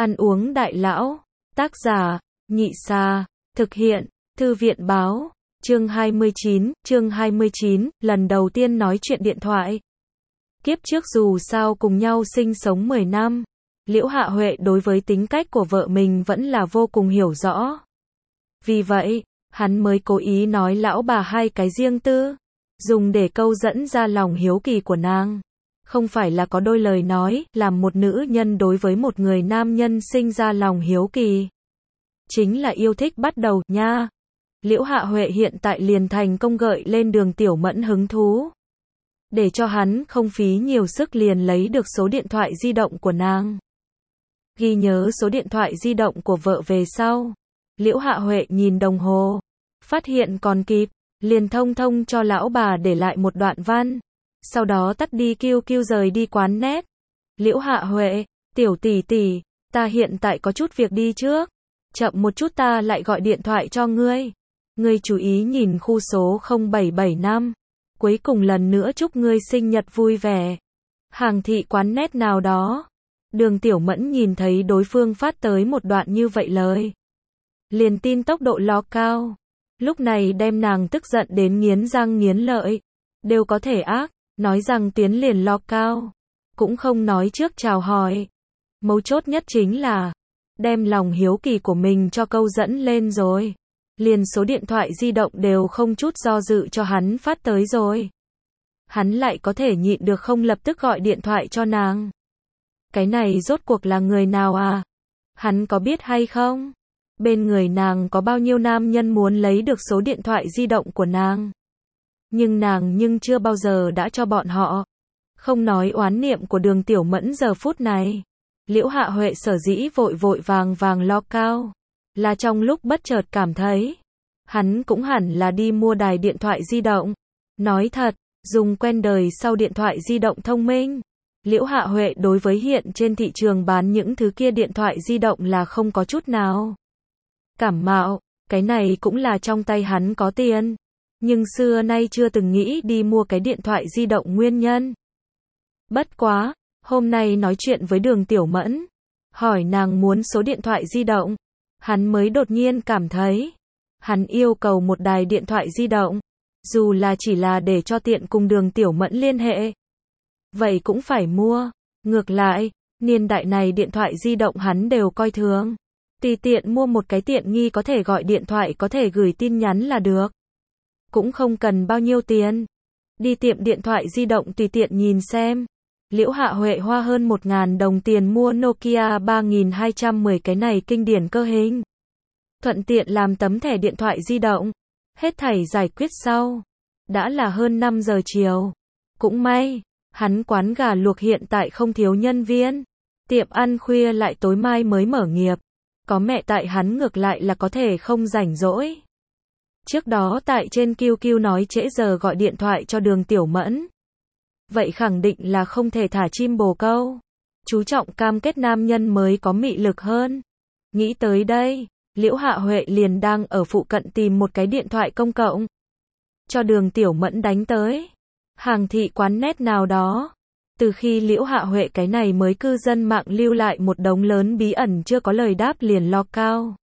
Ăn uống đại lão. Tác giả, Nhị Sa. Thực hiện, Thư viện Báo. Chương 29, lần đầu tiên nói chuyện điện thoại. Kiếp trước dù sao cùng nhau sinh sống 10 năm, Liễu Hạ Huệ đối với tính cách của vợ mình vẫn là vô cùng hiểu rõ. Vì vậy, hắn mới cố ý nói lão bà hai cái riêng tư, dùng để câu dẫn ra lòng hiếu kỳ của nàng. Không phải là có đôi lời nói, làm một nữ nhân đối với một người nam nhân sinh ra lòng hiếu kỳ. Chính là yêu thích bắt đầu, nha. Liễu Hạ Huệ hiện tại liền thành công gợi lên Đường Tiểu Mẫn hứng thú. Để cho hắn không phí nhiều sức liền lấy được số điện thoại di động của nàng. Ghi nhớ số điện thoại di động của vợ về sau. Liễu Hạ Huệ nhìn đồng hồ, phát hiện còn kịp, liền thông cho lão bà để lại một đoạn văn. Sau đó tắt đi QQ rời đi quán net. Liễu Hạ Huệ, tiểu tỷ tỷ, ta hiện tại có chút việc đi trước. Chậm một chút ta lại gọi điện thoại cho ngươi. Ngươi chú ý nhìn khu số 0775. Cuối cùng lần nữa chúc ngươi sinh nhật vui vẻ. Hàng thị quán net nào đó. Đường Tiểu Mẫn nhìn thấy đối phương phát tới một đoạn như vậy lời. Liền tin tốc độ lo cao. Lúc này đem nàng tức giận đến nghiến răng nghiến lợi. Đều có thể ác, nói rằng tiến liền lo cao. Cũng không nói trước chào hỏi. Mấu chốt nhất chính là đem lòng hiếu kỳ của mình cho câu dẫn lên rồi. Liền số điện thoại di động đều không chút do dự cho hắn phát tới rồi. Hắn lại có thể nhịn được không lập tức gọi điện thoại cho nàng. Cái này rốt cuộc là người nào à? Hắn có biết hay không? Bên người nàng có bao nhiêu nam nhân muốn lấy được số điện thoại di động của nàng? Nhưng nàng chưa bao giờ đã cho bọn họ. Không nói oán niệm của Đường Tiểu Mẫn giờ phút này. Liễu Hạ Huệ sở dĩ vội vàng lo cao. Là trong lúc bất chợt cảm thấy. Hắn cũng hẳn là đi mua đài điện thoại di động. Nói thật, dùng quen đời sau điện thoại di động thông minh. Liễu Hạ Huệ đối với hiện trên thị trường bán những thứ kia điện thoại di động là không có chút nào cảm mạo, cái này cũng là trong tay hắn có tiền. Nhưng xưa nay chưa từng nghĩ đi mua cái điện thoại di động nguyên nhân. Bất quá, hôm nay nói chuyện với Đường Tiểu Mẫn, hỏi nàng muốn số điện thoại di động, hắn mới đột nhiên cảm thấy, hắn yêu cầu một đài điện thoại di động, dù là chỉ là để cho tiện cùng Đường Tiểu Mẫn liên hệ. Vậy cũng phải mua. Ngược lại, niên đại này điện thoại di động hắn đều coi thường. Tùy tiện mua một cái tiện nghi có thể gọi điện thoại có thể gửi tin nhắn là được. Cũng không cần bao nhiêu tiền. Đi tiệm điện thoại di động tùy tiện nhìn xem. Liễu Hạ Huệ hoa hơn 1.000 đồng tiền mua Nokia 3210 cái này kinh điển cơ hình. Thuận tiện làm tấm thẻ điện thoại di động. Hết thảy giải quyết sau. Đã là hơn 5 giờ chiều. Cũng may, hắn quán gà luộc hiện tại không thiếu nhân viên. Tiệm ăn khuya lại tối mai mới mở nghiệp. Có mẹ tại hắn ngược lại là có thể không rảnh rỗi. Trước đó tại trên QQ nói trễ giờ gọi điện thoại cho Đường Tiểu Mẫn. Vậy khẳng định là không thể thả chim bồ câu. Chú trọng cam kết nam nhân mới có mị lực hơn. Nghĩ tới đây, Liễu Hạ Huệ liền đang ở phụ cận tìm một cái điện thoại công cộng. Cho Đường Tiểu Mẫn đánh tới. Hàng thị quán net nào đó. Từ khi Liễu Hạ Huệ cái này mới cư dân mạng lưu lại một đống lớn bí ẩn chưa có lời đáp liền lo cao.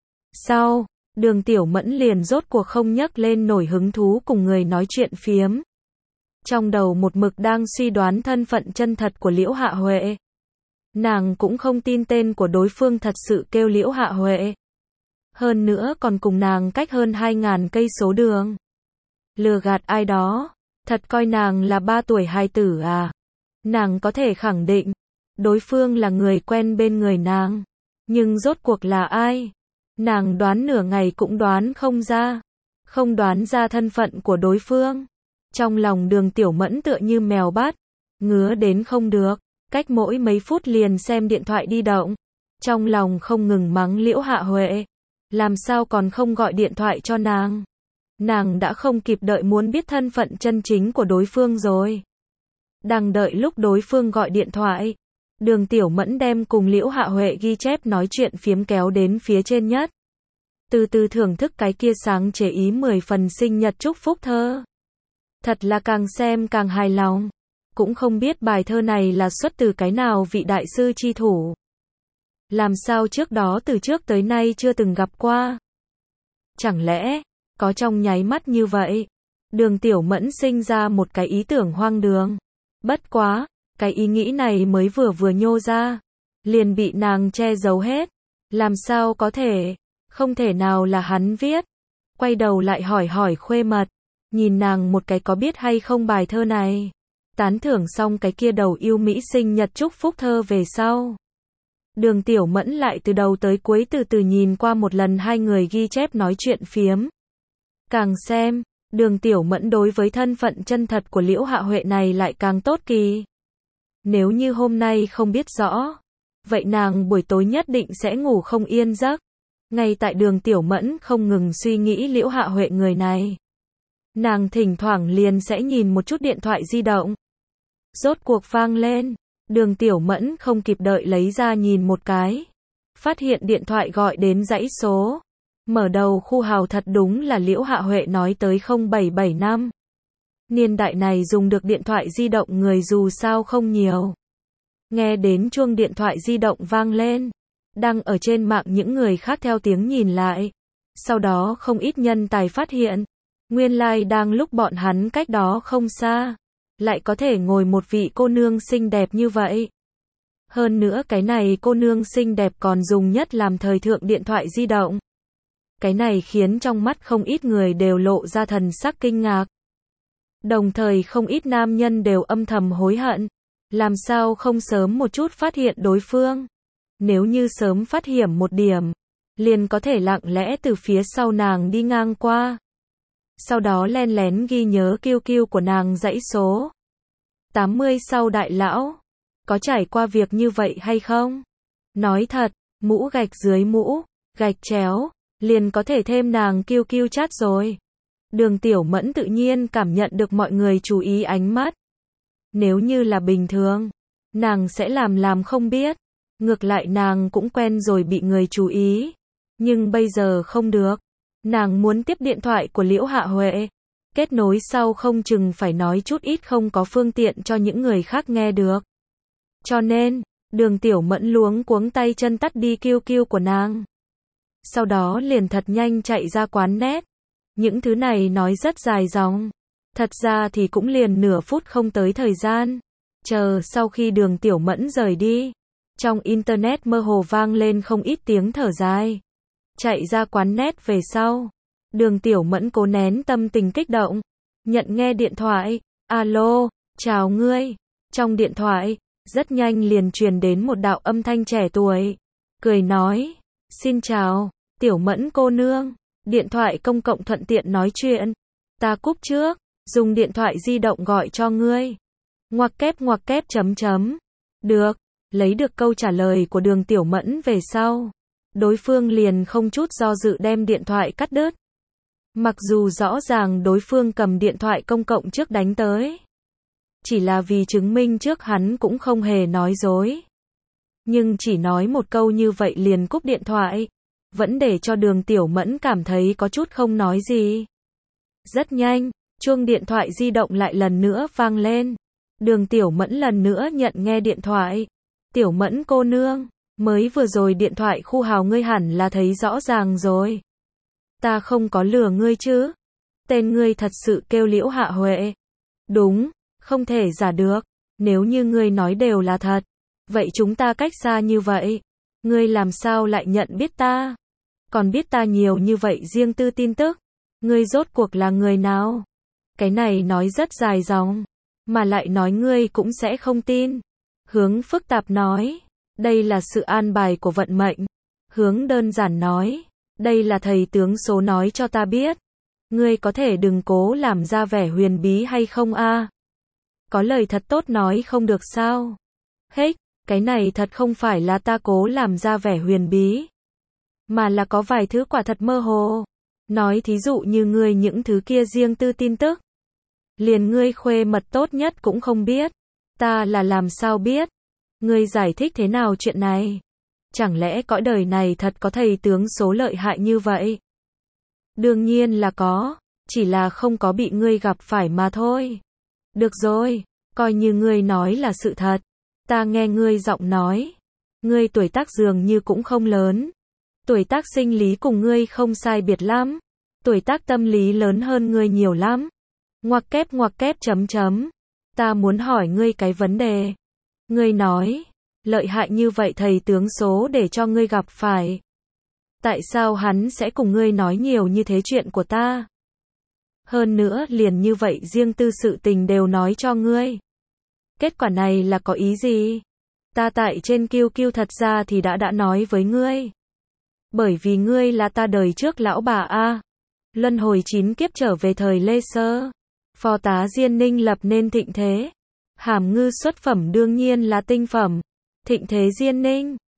Sau, Đường Tiểu Mẫn liền rốt cuộc không nhấc lên nổi hứng thú cùng người nói chuyện phiếm. Trong đầu một mực đang suy đoán thân phận chân thật của Liễu Hạ Huệ. Nàng cũng không tin tên của đối phương thật sự kêu Liễu Hạ Huệ. Hơn nữa còn cùng nàng cách hơn 2.000 cây số đường. Lừa gạt ai đó, thật coi nàng là 3 tuổi hài tử à. Nàng có thể khẳng định, đối phương là người quen bên người nàng. Nhưng rốt cuộc là ai? Nàng đoán nửa ngày cũng đoán không ra. Không đoán ra thân phận của đối phương. Trong lòng Đường Tiểu Mẫn tựa như mèo bắt, ngứa đến không được, cách mỗi mấy phút liền xem điện thoại di động. Trong lòng không ngừng mắng Liễu Hạ Huệ. Làm sao còn không gọi điện thoại cho nàng? Nàng đã không kịp đợi muốn biết thân phận chân chính của đối phương rồi. Đang đợi lúc đối phương gọi điện thoại. Đường Tiểu Mẫn đem cùng Liễu Hạ Huệ ghi chép nói chuyện phiếm kéo đến phía trên nhất. Từ từ thưởng thức cái kia sáng chế ý 10 phần sinh nhật chúc phúc thơ. Thật là càng xem càng hài lòng. Cũng không biết bài thơ này là xuất từ cái nào vị đại sư chi thủ. Làm sao trước đó từ trước tới nay chưa từng gặp qua? Chẳng lẽ, có trong nháy mắt như vậy? Đường Tiểu Mẫn sinh ra một cái ý tưởng hoang đường. Bất quá, cái ý nghĩ này mới vừa nhô ra, liền bị nàng che giấu hết. Làm sao có thể? Không thể nào là hắn viết. Quay đầu lại hỏi Khuê Mật, nhìn nàng một cái có biết hay không bài thơ này. Tán thưởng xong cái kia đầu yêu mỹ sinh nhật chúc phúc thơ về sau. Đường Tiểu Mẫn lại từ đầu tới cuối từ từ nhìn qua một lần hai người ghi chép nói chuyện phiếm. Càng xem, Đường Tiểu Mẫn đối với thân phận chân thật của Liễu Hạ Huệ này lại càng tốt kỳ. Nếu như hôm nay không biết rõ, vậy nàng buổi tối nhất định sẽ ngủ không yên giấc. Ngay tại Đường Tiểu Mẫn không ngừng suy nghĩ Liễu Hạ Huệ người này, nàng thỉnh thoảng liền sẽ nhìn một chút điện thoại di động. Rốt cuộc vang lên, Đường Tiểu Mẫn không kịp đợi lấy ra nhìn một cái, phát hiện điện thoại gọi đến dãy số. Mở đầu khu hào thật đúng là Liễu Hạ Huệ nói tới 0775. Niên đại này dùng được điện thoại di động người dù sao không nhiều. Nghe đến chuông điện thoại di động vang lên, đang ở trên mạng những người khác theo tiếng nhìn lại. Sau đó không ít nhân tài phát hiện, nguyên lai đang lúc bọn hắn cách đó không xa, lại có thể ngồi một vị cô nương xinh đẹp như vậy. Hơn nữa cái này cô nương xinh đẹp còn dùng nhất làm thời thượng điện thoại di động. Cái này khiến trong mắt không ít người đều lộ ra thần sắc kinh ngạc. Đồng thời không ít nam nhân đều âm thầm hối hận. Làm sao không sớm một chút phát hiện đối phương? Nếu như sớm phát hiện một điểm, liền có thể lặng lẽ từ phía sau nàng đi ngang qua. Sau đó len lén ghi nhớ QQ của nàng dãy số 80 sau đại lão. Có trải qua việc như vậy hay không? Nói thật, mũ gạch dưới mũ, gạch chéo, liền có thể thêm nàng QQ chat rồi. Đường Tiểu Mẫn tự nhiên cảm nhận được mọi người chú ý ánh mắt. Nếu như là bình thường, nàng sẽ làm không biết. Ngược lại nàng cũng quen rồi bị người chú ý. Nhưng bây giờ không được. Nàng muốn tiếp điện thoại của Liễu Hạ Huệ. Kết nối sau không chừng phải nói chút ít không có phương tiện cho những người khác nghe được. Cho nên, Đường Tiểu Mẫn luống cuống tay chân tắt đi QQ của nàng. Sau đó liền thật nhanh chạy ra quán net. Những thứ này nói rất dài dòng. Thật ra thì cũng liền nửa phút không tới thời gian. Chờ sau khi Đường Tiểu Mẫn rời đi, trong internet mơ hồ vang lên không ít tiếng thở dài. Chạy ra quán net về sau, Đường Tiểu Mẫn cố nén tâm tình kích động, nhận nghe điện thoại. Alo, chào ngươi. Trong điện thoại, rất nhanh liền truyền đến một đạo âm thanh trẻ tuổi. Cười nói, xin chào, Tiểu Mẫn cô nương. Điện thoại công cộng thuận tiện nói chuyện. Ta cúp trước, dùng điện thoại di động gọi cho ngươi. Ngoặc kép chấm. Được, lấy được câu trả lời của Đường Tiểu Mẫn về sau. Đối phương liền không chút do dự đem điện thoại cắt đứt. Mặc dù rõ ràng đối phương cầm điện thoại công cộng trước đánh tới. Chỉ là vì chứng minh trước hắn cũng không hề nói dối. Nhưng chỉ nói một câu như vậy liền cúp điện thoại. Vẫn để cho Đường Tiểu Mẫn cảm thấy có chút không nói gì. Rất nhanh, chuông điện thoại di động lại lần nữa vang lên. Đường Tiểu Mẫn lần nữa nhận nghe điện thoại. Tiểu Mẫn cô nương, mới vừa rồi điện thoại khu hào ngươi hẳn là thấy rõ ràng rồi. Ta không có lừa ngươi chứ? Tên ngươi thật sự kêu Liễu Hạ Huệ. Đúng, không thể giả được. Nếu như ngươi nói đều là thật, vậy chúng ta cách xa như vậy. Ngươi làm sao lại nhận biết ta? Còn biết ta nhiều như vậy riêng tư tin tức. Ngươi rốt cuộc là người nào? Cái này nói rất dài dòng, mà lại nói ngươi cũng sẽ không tin. Hướng phức tạp nói, đây là sự an bài của vận mệnh. Hướng đơn giản nói, đây là thầy tướng số nói cho ta biết. Ngươi có thể đừng cố làm ra vẻ huyền bí hay không a? Có lời thật tốt nói không được sao? Hết, cái này thật không phải là ta cố làm ra vẻ huyền bí, mà là có vài thứ quả thật mơ hồ. Nói thí dụ như ngươi những thứ kia riêng tư tin tức. Liền ngươi Khuê Mật tốt nhất cũng không biết. Ta là làm sao biết? Ngươi giải thích thế nào chuyện này? Chẳng lẽ cõi đời này thật có thầy tướng số lợi hại như vậy? Đương nhiên là có, chỉ là không có bị ngươi gặp phải mà thôi. Được rồi, coi như ngươi nói là sự thật. Ta nghe ngươi giọng nói, Ngươi tuổi tác dường như cũng không lớn. Tuổi tác sinh lý cùng ngươi không sai biệt lắm. Tuổi tác tâm lý lớn hơn ngươi nhiều lắm. Ngoặc kép chấm chấm. Ta muốn hỏi ngươi cái vấn đề. Ngươi nói, lợi hại như vậy thầy tướng số để cho ngươi gặp phải. Tại sao hắn sẽ cùng ngươi nói nhiều như thế chuyện của ta? Hơn nữa liền như vậy riêng tư sự tình đều nói cho ngươi. Kết quả này là có ý gì? Ta tại trên QQ thật ra thì đã nói với ngươi. Bởi vì ngươi là ta đời trước lão bà a. Luân hồi 9 kiếp trở về thời Lê Sơ. Phò tá Diên Ninh lập nên thịnh thế. Hàm Ngư xuất phẩm đương nhiên là tinh phẩm. Thịnh thế Diên Ninh.